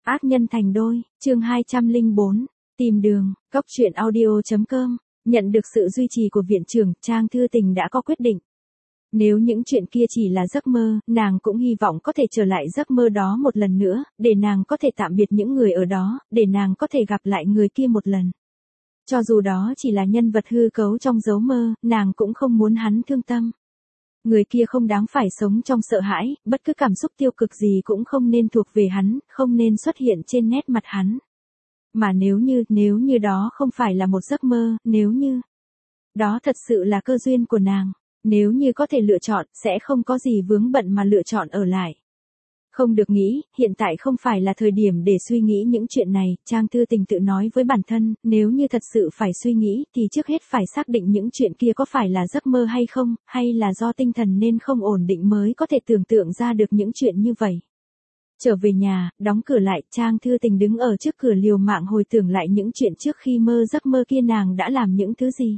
Ác nhân thành đôi, chương 204, tìm đường, Cốc truyện audio.com, nhận được sự duy trì của viện trưởng, Trang Thư Tình đã có quyết định. Nếu những chuyện kia chỉ là giấc mơ, nàng cũng hy vọng có thể trở lại giấc mơ đó một lần nữa, để nàng có thể tạm biệt những người ở đó, để nàng có thể gặp lại người kia một lần. Cho dù đó chỉ là nhân vật hư cấu trong giấc mơ, nàng cũng không muốn hắn thương tâm. Người kia không đáng phải sống trong sợ hãi, bất cứ cảm xúc tiêu cực gì cũng không nên thuộc về hắn, không nên xuất hiện trên nét mặt hắn. Mà nếu như đó không phải là một giấc mơ, nếu như đó thật sự là cơ duyên của nàng, nếu như có thể lựa chọn, sẽ không có gì vướng bận mà lựa chọn ở lại. Không được nghĩ, hiện tại không phải là thời điểm để suy nghĩ những chuyện này, Trang Thư Tình tự nói với bản thân, nếu như thật sự phải suy nghĩ, thì trước hết phải xác định những chuyện kia có phải là giấc mơ hay không, hay là do tinh thần nên không ổn định mới có thể tưởng tượng ra được những chuyện như vậy. Trở về nhà, đóng cửa lại, Trang Thư Tình đứng ở trước cửa liều mạng hồi tưởng lại những chuyện trước khi mơ giấc mơ kia nàng đã làm những thứ gì.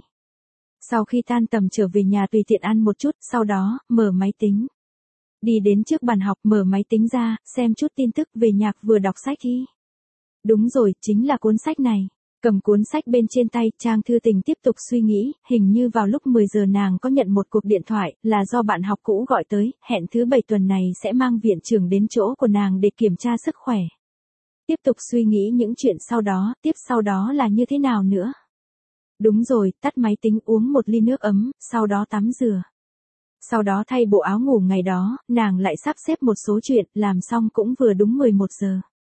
Sau khi tan tầm trở về nhà tùy tiện ăn một chút, sau đó, mở máy tính. Đi đến trước bàn học, mở máy tính ra, xem chút tin tức về nhạc vừa đọc sách đi. Đúng rồi, chính là cuốn sách này. Cầm cuốn sách bên trên tay, Trang Thư Tình tiếp tục suy nghĩ, hình như vào lúc 10 giờ nàng có nhận một cuộc điện thoại, là do bạn học cũ gọi tới, hẹn thứ 7 tuần này sẽ mang viện trưởng đến chỗ của nàng để kiểm tra sức khỏe. Tiếp tục suy nghĩ những chuyện tiếp sau đó là như thế nào nữa. Đúng rồi, tắt máy tính uống một ly nước ấm, sau đó tắm rửa. Sau đó thay bộ áo ngủ ngày đó, nàng lại sắp xếp một số chuyện, làm xong cũng vừa đúng 11 giờ.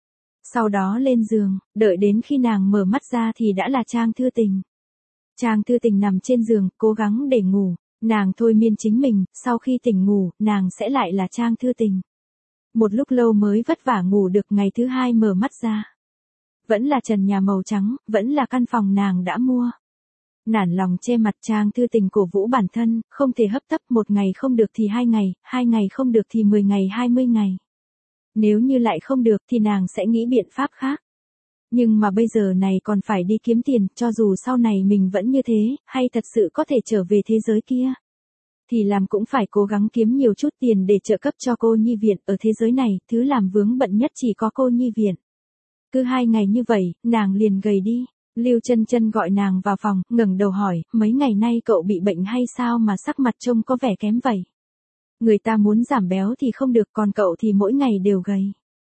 Sau đó lên giường, đợi đến khi nàng mở mắt ra thì đã là Trang Thư Tình. Trang Thư Tình nằm trên giường, cố gắng để ngủ, nàng thôi miên chính mình, sau khi tỉnh ngủ, nàng sẽ lại là Trang Thư Tình. Một lúc lâu mới vất vả ngủ được, ngày thứ hai mở mắt ra. Vẫn là trần nhà màu trắng, vẫn là căn phòng nàng đã mua. Nản lòng che mặt, Trang Thư Tình cổ vũ bản thân, không thể hấp tấp, một ngày không được thì 2 ngày, 2 ngày không được thì 10 ngày 20 ngày. Nếu như lại không được thì nàng sẽ nghĩ biện pháp khác. Nhưng mà bây giờ này còn phải đi kiếm tiền, cho dù sau này mình vẫn như thế, hay thật sự có thể trở về thế giới kia. Thì làm cũng phải cố gắng kiếm nhiều chút tiền để trợ cấp cho cô nhi viện, ở thế giới này, thứ làm vướng bận nhất chỉ có cô nhi viện. Cứ 2 ngày như vậy, nàng liền gầy đi. Lưu Chân Chân gọi nàng vào phòng, ngẩng đầu hỏi, mấy ngày nay cậu bị bệnh hay sao mà sắc mặt trông có vẻ kém vậy? Người ta muốn giảm béo thì không được, còn cậu thì mỗi ngày đều gầy.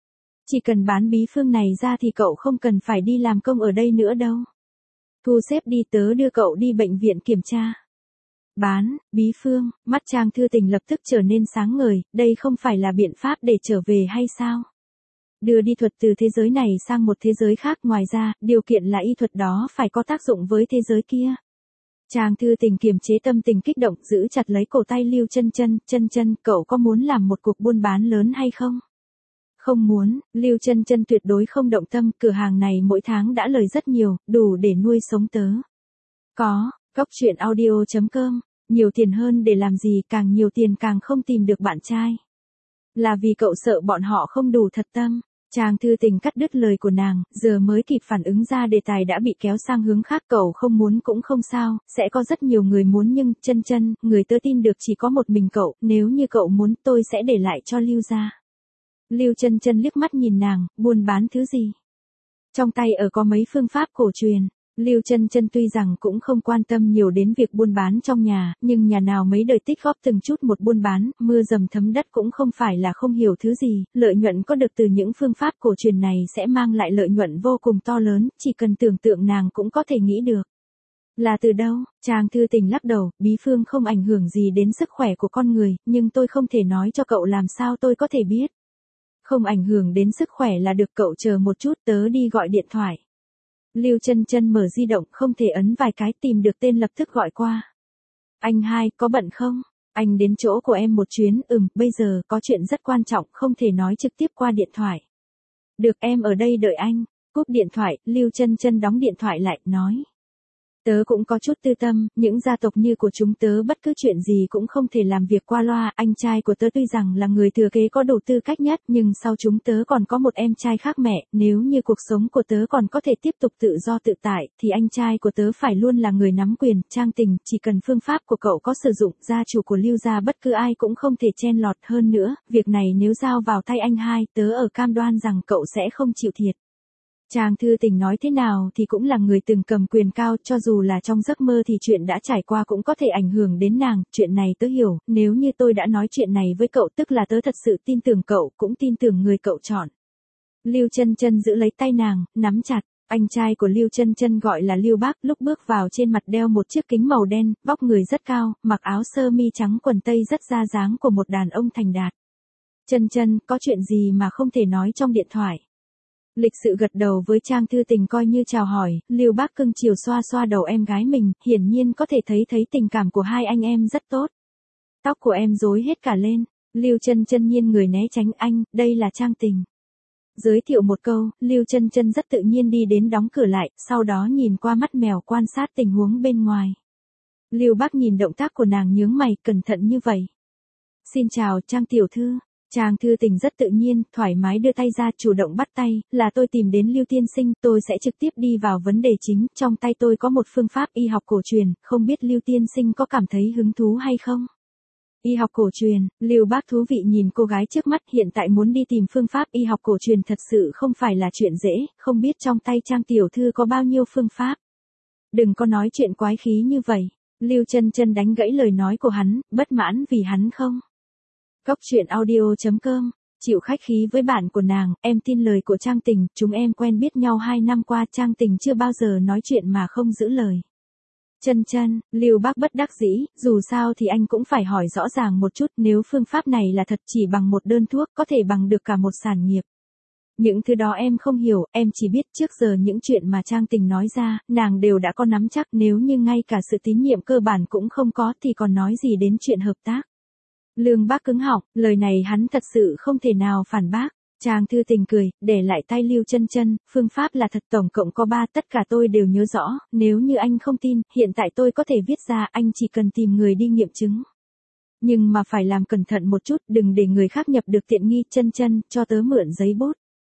Chỉ cần bán bí phương này ra thì cậu không cần phải đi làm công ở đây nữa đâu. Thu xếp đi, tớ đưa cậu đi bệnh viện kiểm tra. Bán, bí phương, mắt Trang Thư Tình lập tức trở nên sáng ngời, đây không phải là biện pháp để trở về hay sao? Đưa đi thuật từ thế giới này sang một thế giới khác, ngoài ra, điều kiện là y thuật đó phải có tác dụng với thế giới kia. Trang Thư Tình kiềm chế tâm tình kích động, giữ chặt lấy cổ tay Lưu Chân Chân, Chân Chân, cậu có muốn làm một cuộc buôn bán lớn hay không? Không muốn, Lưu Chân Chân tuyệt đối không động tâm, cửa hàng này mỗi tháng đã lời rất nhiều, đủ để nuôi sống tớ. Có, Cốc truyện audio.com, nhiều tiền hơn để làm gì, càng nhiều tiền càng không tìm được bạn trai. Là vì cậu sợ bọn họ không đủ thật tâm. Trang Thư Tình cắt đứt lời của nàng, giờ mới kịp phản ứng ra đề tài đã bị kéo sang hướng khác, cậu không muốn cũng không sao, sẽ có rất nhiều người muốn, nhưng, Chân Chân, người tớ tin được chỉ có một mình cậu, nếu như cậu muốn tôi sẽ để lại cho Lưu gia. Lưu Chân Chân liếc mắt nhìn nàng, buôn bán thứ gì? Trong tay có mấy phương pháp cổ truyền. Lưu Chân Chân tuy rằng cũng không quan tâm nhiều đến việc buôn bán trong nhà, nhưng nhà nào mấy đời tích góp từng chút một buôn bán, mưa dầm thấm đất cũng không phải là không hiểu thứ gì, lợi nhuận có được từ những phương pháp cổ truyền này sẽ mang lại lợi nhuận vô cùng to lớn, chỉ cần tưởng tượng nàng cũng có thể nghĩ được. Là từ đâu? Trang Thư Tình lắc đầu, bí phương không ảnh hưởng gì đến sức khỏe của con người, nhưng tôi không thể nói cho cậu, làm sao tôi có thể biết. Không ảnh hưởng đến sức khỏe là được, cậu chờ một chút, tớ đi gọi điện thoại. Lưu Chân Chân mở di động, không thể ấn vài cái, tìm được tên lập tức gọi qua. Anh hai, có bận không? Anh đến chỗ của em một chuyến, bây giờ có chuyện rất quan trọng, không thể nói trực tiếp qua điện thoại. Được, em ở đây đợi anh. Cúp điện thoại, Lưu Chân Chân đóng điện thoại lại, nói. Tớ cũng có chút tư tâm, những gia tộc như của chúng tớ bất cứ chuyện gì cũng không thể làm việc qua loa. Anh trai của tớ tuy rằng là người thừa kế có đủ tư cách nhất, nhưng sau chúng tớ còn có một em trai khác mẹ. Nếu như cuộc sống của tớ còn có thể tiếp tục tự do tự tại, thì anh trai của tớ phải luôn là người nắm quyền. Trang Tình, chỉ cần phương pháp của cậu có sử dụng, gia chủ của Lưu gia bất cứ ai cũng không thể chen lọt. Hơn nữa, việc này nếu giao vào tay anh hai, tớ ở cam đoan rằng cậu sẽ không chịu thiệt. Trang Thư Tình nói thế nào thì cũng là người từng cầm quyền cao, cho dù là trong giấc mơ thì chuyện đã trải qua cũng có thể ảnh hưởng đến nàng. Chuyện này tớ hiểu, nếu như tôi đã nói chuyện này với cậu tức là tớ thật sự tin tưởng cậu, cũng tin tưởng người cậu chọn. Lưu Chân Chân giữ lấy tay nàng, nắm chặt. Anh trai của Lưu Chân Chân gọi là Lưu Bác, lúc bước vào trên mặt đeo một chiếc kính màu đen, vóc người rất cao, mặc áo sơ mi trắng quần tây rất ra dáng của một đàn ông thành đạt. Chân Chân, có chuyện gì mà không thể nói trong điện thoại? Lịch sự gật đầu với Trang Thư Tình coi như chào hỏi. Lưu Bác cưng chiều xoa xoa đầu em gái mình, hiển nhiên có thể thấy tình cảm của hai anh em rất tốt. Tóc của em rối hết cả lên. Lưu Chân Chân nhiên người né tránh anh, đây là Trang Tình. Giới thiệu một câu, Lưu Chân Chân rất tự nhiên đi đến đóng cửa lại, sau đó nhìn qua mắt mèo quan sát tình huống bên ngoài. Lưu Bác nhìn động tác của nàng nhướng mày, cẩn thận như vậy. Xin chào Trang tiểu thư. Trang Thư Tình rất tự nhiên, thoải mái đưa tay ra, chủ động bắt tay, là tôi tìm đến Lưu tiên sinh, tôi sẽ trực tiếp đi vào vấn đề chính, trong tay tôi có một phương pháp y học cổ truyền, không biết Lưu tiên sinh có cảm thấy hứng thú hay không? Y học cổ truyền, Lưu Bác thú vị nhìn cô gái trước mắt, hiện tại muốn đi tìm phương pháp y học cổ truyền thật sự không phải là chuyện dễ, không biết trong tay Trang tiểu thư có bao nhiêu phương pháp. Đừng có nói chuyện quái khí như vậy. Lưu Chân Chân đánh gãy lời nói của hắn, bất mãn vì hắn không. Cốc truyện audio.com, chịu khách khí với bạn của nàng, em tin lời của Trang Tình, chúng em quen biết nhau 2 năm qua, Trang Tình chưa bao giờ nói chuyện mà không giữ lời. Chân Chân, Lưu Bác bất đắc dĩ, dù sao thì anh cũng phải hỏi rõ ràng một chút, nếu phương pháp này là thật chỉ bằng một đơn thuốc có thể bằng được cả một sản nghiệp. Những thứ đó em không hiểu, em chỉ biết trước giờ những chuyện mà Trang Tình nói ra, nàng đều đã có nắm chắc, nếu như ngay cả sự tín nhiệm cơ bản cũng không có thì còn nói gì đến chuyện hợp tác. Lương Bác cứng họng, lời này hắn thật sự không thể nào phản bác. Trang Thư Tình cười, để lại tay Lưu Chân Chân, phương pháp là thật, tổng cộng có 3, tất cả tôi đều nhớ rõ, nếu như anh không tin, hiện tại tôi có thể viết ra, anh chỉ cần tìm người đi nghiệm chứng. Nhưng mà phải làm cẩn thận một chút, đừng để người khác nhập được tiện nghi. Chân Chân, cho tớ mượn giấy bút.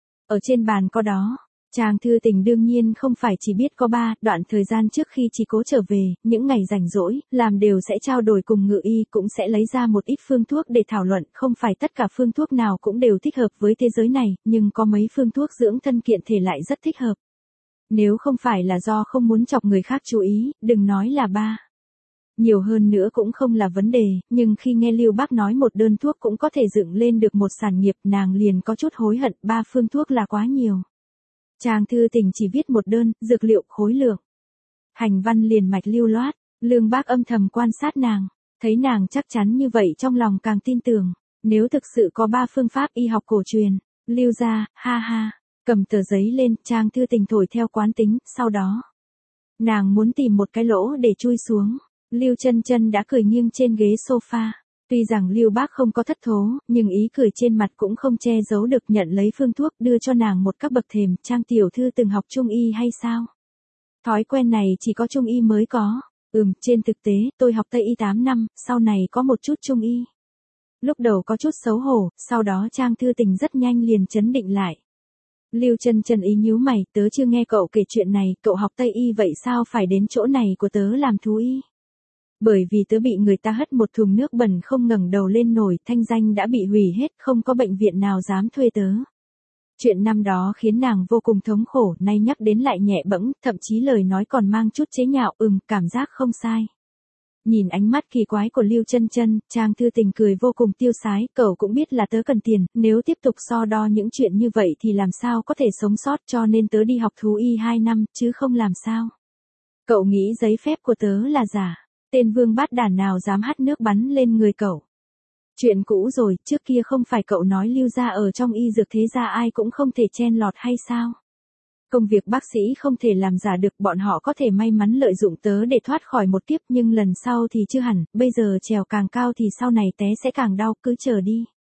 Ở trên bàn có đó. Trang Thư Tình đương nhiên không phải chỉ biết có 3, đoạn thời gian trước khi Chỉ Cố trở về, những ngày rảnh rỗi, làm đều sẽ trao đổi cùng Ngự Y, cũng sẽ lấy ra một ít phương thuốc để thảo luận, không phải tất cả phương thuốc nào cũng đều thích hợp với thế giới này, nhưng có mấy phương thuốc dưỡng thân kiện thể lại rất thích hợp. Nếu không phải là do không muốn chọc người khác chú ý, đừng nói là 3. Nhiều hơn nữa cũng không là vấn đề, nhưng khi nghe Lưu Bác nói một đơn thuốc cũng có thể dựng lên được một sản nghiệp, nàng liền có chút hối hận, 3 phương thuốc là quá nhiều. Trang Thư Tình chỉ viết một đơn, dược liệu, khối lượng. Hành văn liền mạch lưu loát, Lương Bác âm thầm quan sát nàng, thấy nàng chắc chắn như vậy trong lòng càng tin tưởng, nếu thực sự có 3 phương pháp y học cổ truyền, Lưu gia, ha ha, cầm tờ giấy lên, Trang Thư Tình thổi theo quán tính, sau đó, nàng muốn tìm một cái lỗ để chui xuống, Lưu Chân Chân đã cười nghiêng trên ghế sofa. Tuy rằng Lưu Bác không có thất thố, nhưng ý cười trên mặt cũng không che giấu được, nhận lấy phương thuốc đưa cho nàng một các bậc thềm. Trang tiểu thư từng học trung y hay sao? Thói quen này chỉ có trung y mới có. Trên thực tế, tôi học Tây y 8 năm, sau này có một chút trung y. Lúc đầu có chút xấu hổ, sau đó Trang Thư Tình rất nhanh liền trấn định lại. Lưu Chân Chân ý nhíu mày, tớ chưa nghe cậu kể chuyện này, cậu học Tây y vậy sao phải đến chỗ này của tớ làm thú y? Bởi vì tớ bị người ta hất một thùng nước bẩn không ngẩng đầu lên nổi, thanh danh đã bị hủy hết, không có bệnh viện nào dám thuê tớ. Chuyện năm đó khiến nàng vô cùng thống khổ, nay nhắc đến lại nhẹ bẫng, thậm chí lời nói còn mang chút chế nhạo, cảm giác không sai. Nhìn ánh mắt kỳ quái của Lưu Chân Chân, Trang Thư Tình cười vô cùng tiêu sái, cậu cũng biết là tớ cần tiền, nếu tiếp tục so đo những chuyện như vậy thì làm sao có thể sống sót, cho nên tớ đi học thú y 2 năm, chứ không làm sao. Cậu nghĩ giấy phép của tớ là giả. Tên vương bát đản nào dám hắt nước bắn lên người cậu. Chuyện cũ rồi, trước kia không phải cậu nói Lưu gia ở trong y dược thế gia ai cũng không thể chen lọt hay sao? Công việc bác sĩ không thể làm giả được, bọn họ có thể may mắn lợi dụng tớ để thoát khỏi một kiếp, nhưng lần sau thì chưa hẳn, bây giờ trèo càng cao thì sau này té sẽ càng đau, cứ chờ đi.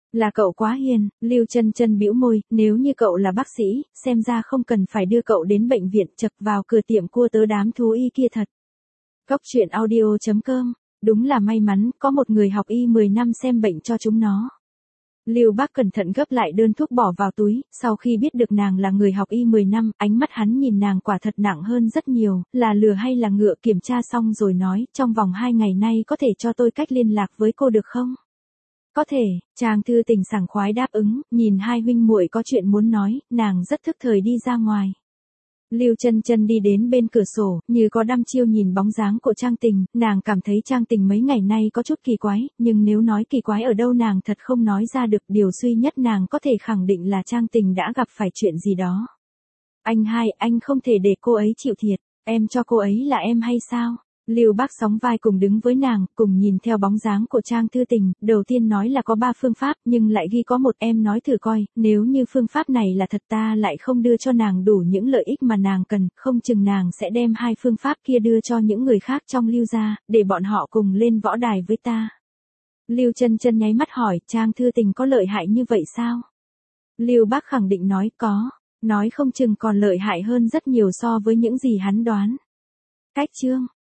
Là cậu quá hiền, Lưu Chân Chân bĩu môi, nếu như cậu là bác sĩ, xem ra không cần phải đưa cậu đến bệnh viện, chật vào cửa tiệm cua tớ đám thú y kia thật. Cốc truyện audio.com, đúng là may mắn, có một người học y 10 năm xem bệnh cho chúng nó. Lưu Bác cẩn thận gấp lại đơn thuốc bỏ vào túi, sau khi biết được nàng là người học y 10 năm, ánh mắt hắn nhìn nàng quả thật nặng hơn rất nhiều, là lừa hay là ngựa, kiểm tra xong rồi nói, trong vòng 2 ngày nay có thể cho tôi cách liên lạc với cô được không? Có thể, Trang Thư Tình sảng khoái đáp ứng, nhìn hai huynh muội có chuyện muốn nói, nàng rất thức thời đi ra ngoài. Lưu Chân Chân đi đến bên cửa sổ, như có đăm chiêu nhìn bóng dáng của Trang Tình, nàng cảm thấy Trang Tình mấy ngày nay có chút kỳ quái, nhưng nếu nói kỳ quái ở đâu nàng thật không nói ra được, điều duy nhất nàng có thể khẳng định là Trang Tình đã gặp phải chuyện gì đó. Anh hai, anh không thể để cô ấy chịu thiệt, em cho cô ấy là em hay sao? Lưu Bác sóng vai cùng đứng với nàng, cùng nhìn theo bóng dáng của Trang Thư Tình, đầu tiên nói là có 3 phương pháp, nhưng lại ghi có một, em nói thử coi, nếu như phương pháp này là thật ta lại không đưa cho nàng đủ những lợi ích mà nàng cần, không chừng nàng sẽ đem 2 phương pháp kia đưa cho những người khác trong Lưu gia, để bọn họ cùng lên võ đài với ta. Lưu Chân Chân nháy mắt hỏi, Trang Thư Tình có lợi hại như vậy sao? Lưu Bác khẳng định nói có, nói không chừng còn lợi hại hơn rất nhiều so với những gì hắn đoán. Cách chương